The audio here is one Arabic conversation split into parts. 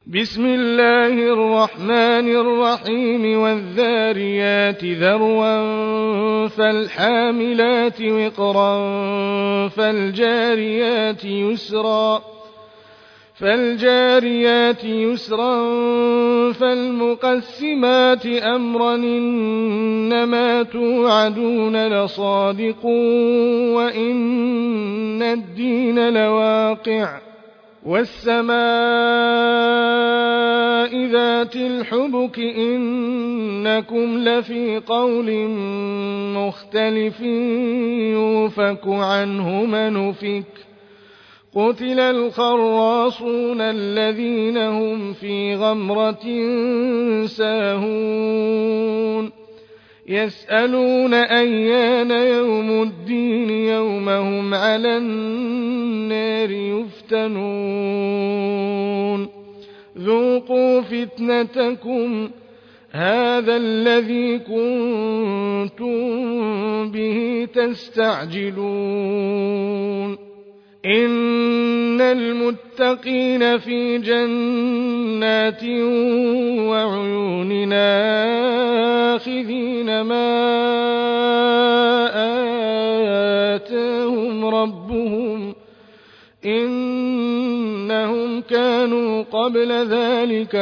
بسم الله الرحمن الرحيم والذاريات ذروا فالحاملات وقرا فالجاريات يسرا فالمقسمات أمرا إنما توعدون لصادق وإن الدين لواقع والسماء ذات الحبك إنكم لفي قول مختلف يؤفك عنه من أفك قتل الخراصون الذين هم في غمرة ساهون يسألون أيان يوم الدين يوم هم على النار يفتنون ذوقوا فتنتكم هذا الذي كنتم به تستعجلون إن المتقين في جنات وعيون آخذين ما آتاهم ربهم إنهم كانوا قبل ذلك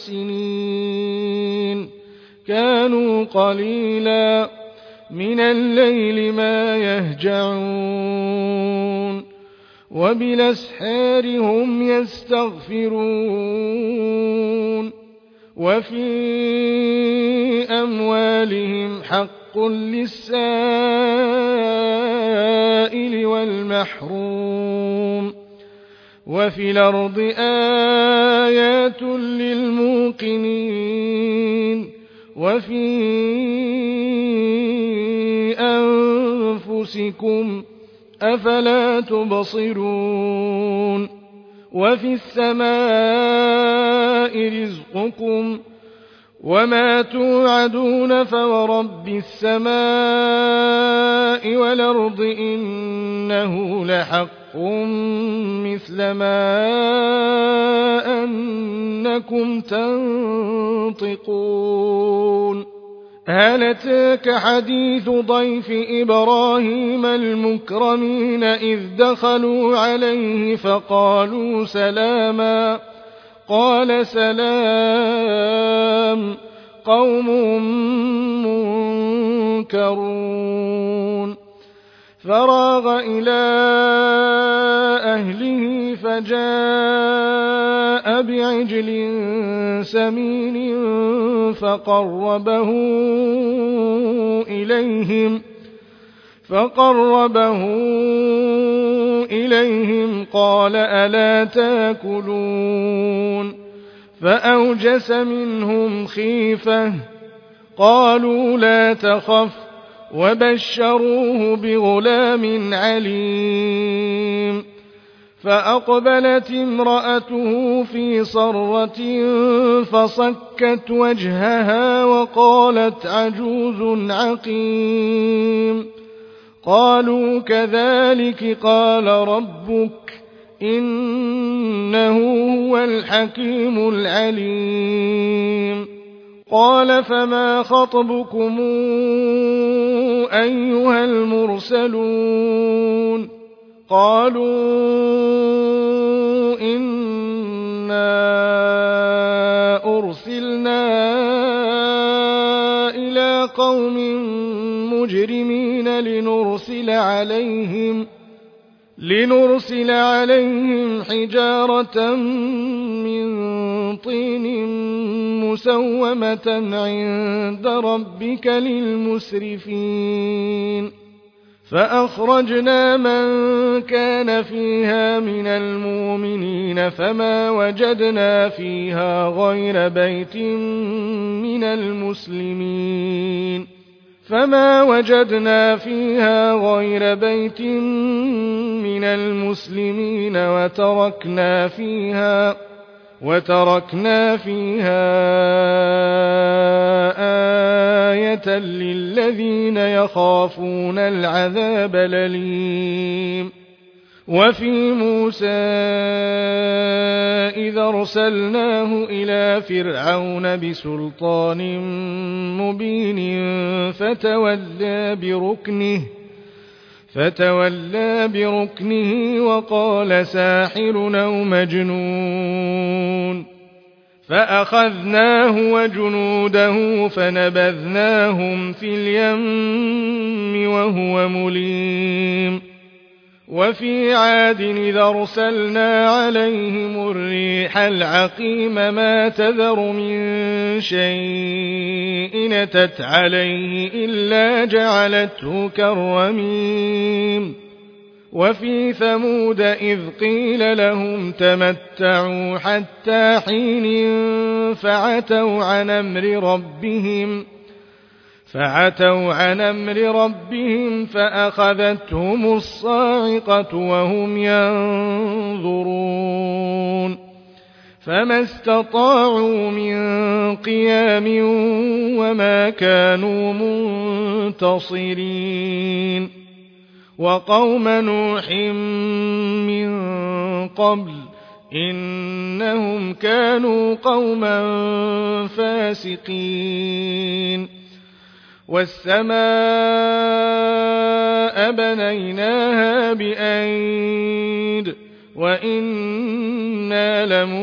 محسنين كانوا قليلا من الليل ما يهجعون وبالأسحار هم يستغفرون وفي أموالهم حق للسائل والمحروم وفي الأرض آيات للموقنين وفي أنفسكم أفلا تبصرون وفي السماء رزقكم وما توعدون فورب السماء والأرض إنه لحق مثل ما أنكم تنطقون هل أتاك حديث ضيف إبراهيم المكرمين إذ دخلوا عليه فقالوا سلاما قال سلام قوم منكرون فراغ إلى أهله فجاء بعجل سمين فقربه إليهم قال ألا تاكلون فأوجس منهم خيفة قالوا لا تخف وبشروه بغلام عليم فأقبلت امرأته في صرة فصكت وجهها وقالت عجوز عقيم قالوا كذلك قال ربك إنه هو الحكيم العليم قال فما خطبكم أيها المرسلون قالوا إنا أرسلنا إلى قوم مجرمين لنرسل عليهم حجارة من طين مسومة عند ربك للمسرفين فأخرجنا من كان فيها من المؤمنين فما وجدنا فيها غير بيت من المسلمين وتركنا فيها آية للذين يخافون العذاب الأليم وفي موسى إذا أرسلناه إلى فرعون بسلطان مبين فتولى بركنه وقال ساحر أو مجنون فأخذناه وجنوده فنبذناهم في اليم وهو مليم وفي عاد إذا أرسلنا عليهم الريح العقيم ما تذر من شيء أتت عليه إلا جعلته كالرميم وفي ثمود إذ قيل لهم تمتعوا حتى حين فعتوا عن أمر ربهم فأخذتهم الصاعقة وهم ينظرون فما استطاعوا من قيام وما كانوا منتصرين وقوم نوح من قبل إنهم كانوا قوما فاسقين والسماء بنيناها بأيد وإنا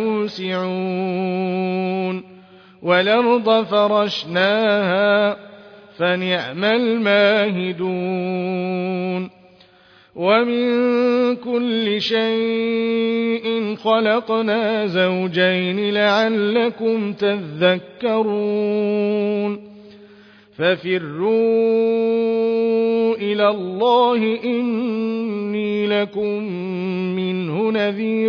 لموسعون والأرض فرشناها فنعم الماهدون ومن كل شيء خلقنا زوجين لعلكم تذكرون ففروا إلى الله إني لكم منه نذير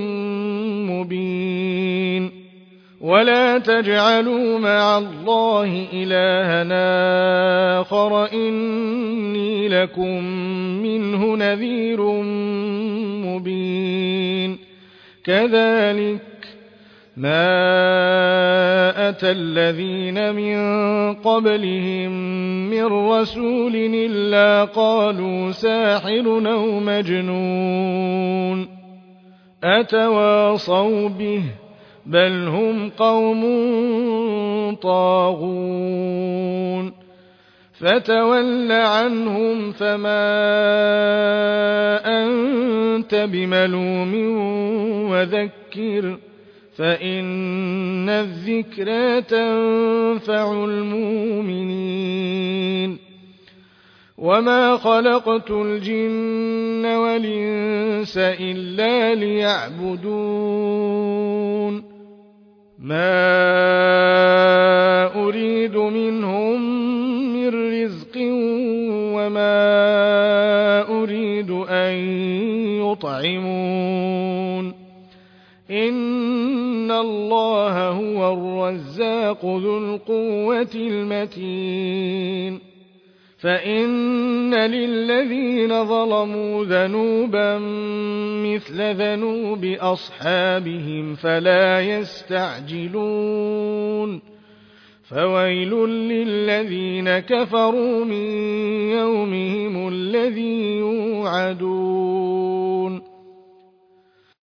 مبين ولا تجعلوا مع الله إلهنا آخر إني لكم منه نذير مبين كذلك ما أتى الذين من قبلهم من رسول إلا قالوا ساحر أو مجنون أتواصوا به بل هم قوم طاغون فتول عنهم فما أنت بملوم وذكر فإن الذكرى تنفع المؤمنين وما خلقت الجن والإنس إلا ليعبدون ما أريد منهم من رزق وما أريد أن يطعمون إن الله هو الرزاق ذو القوة المتين فإن للذين ظلموا ذنوبا مثل ذنوب أصحابهم فلا يستعجلون فويل للذين كفروا من يومهم الذي يوعدون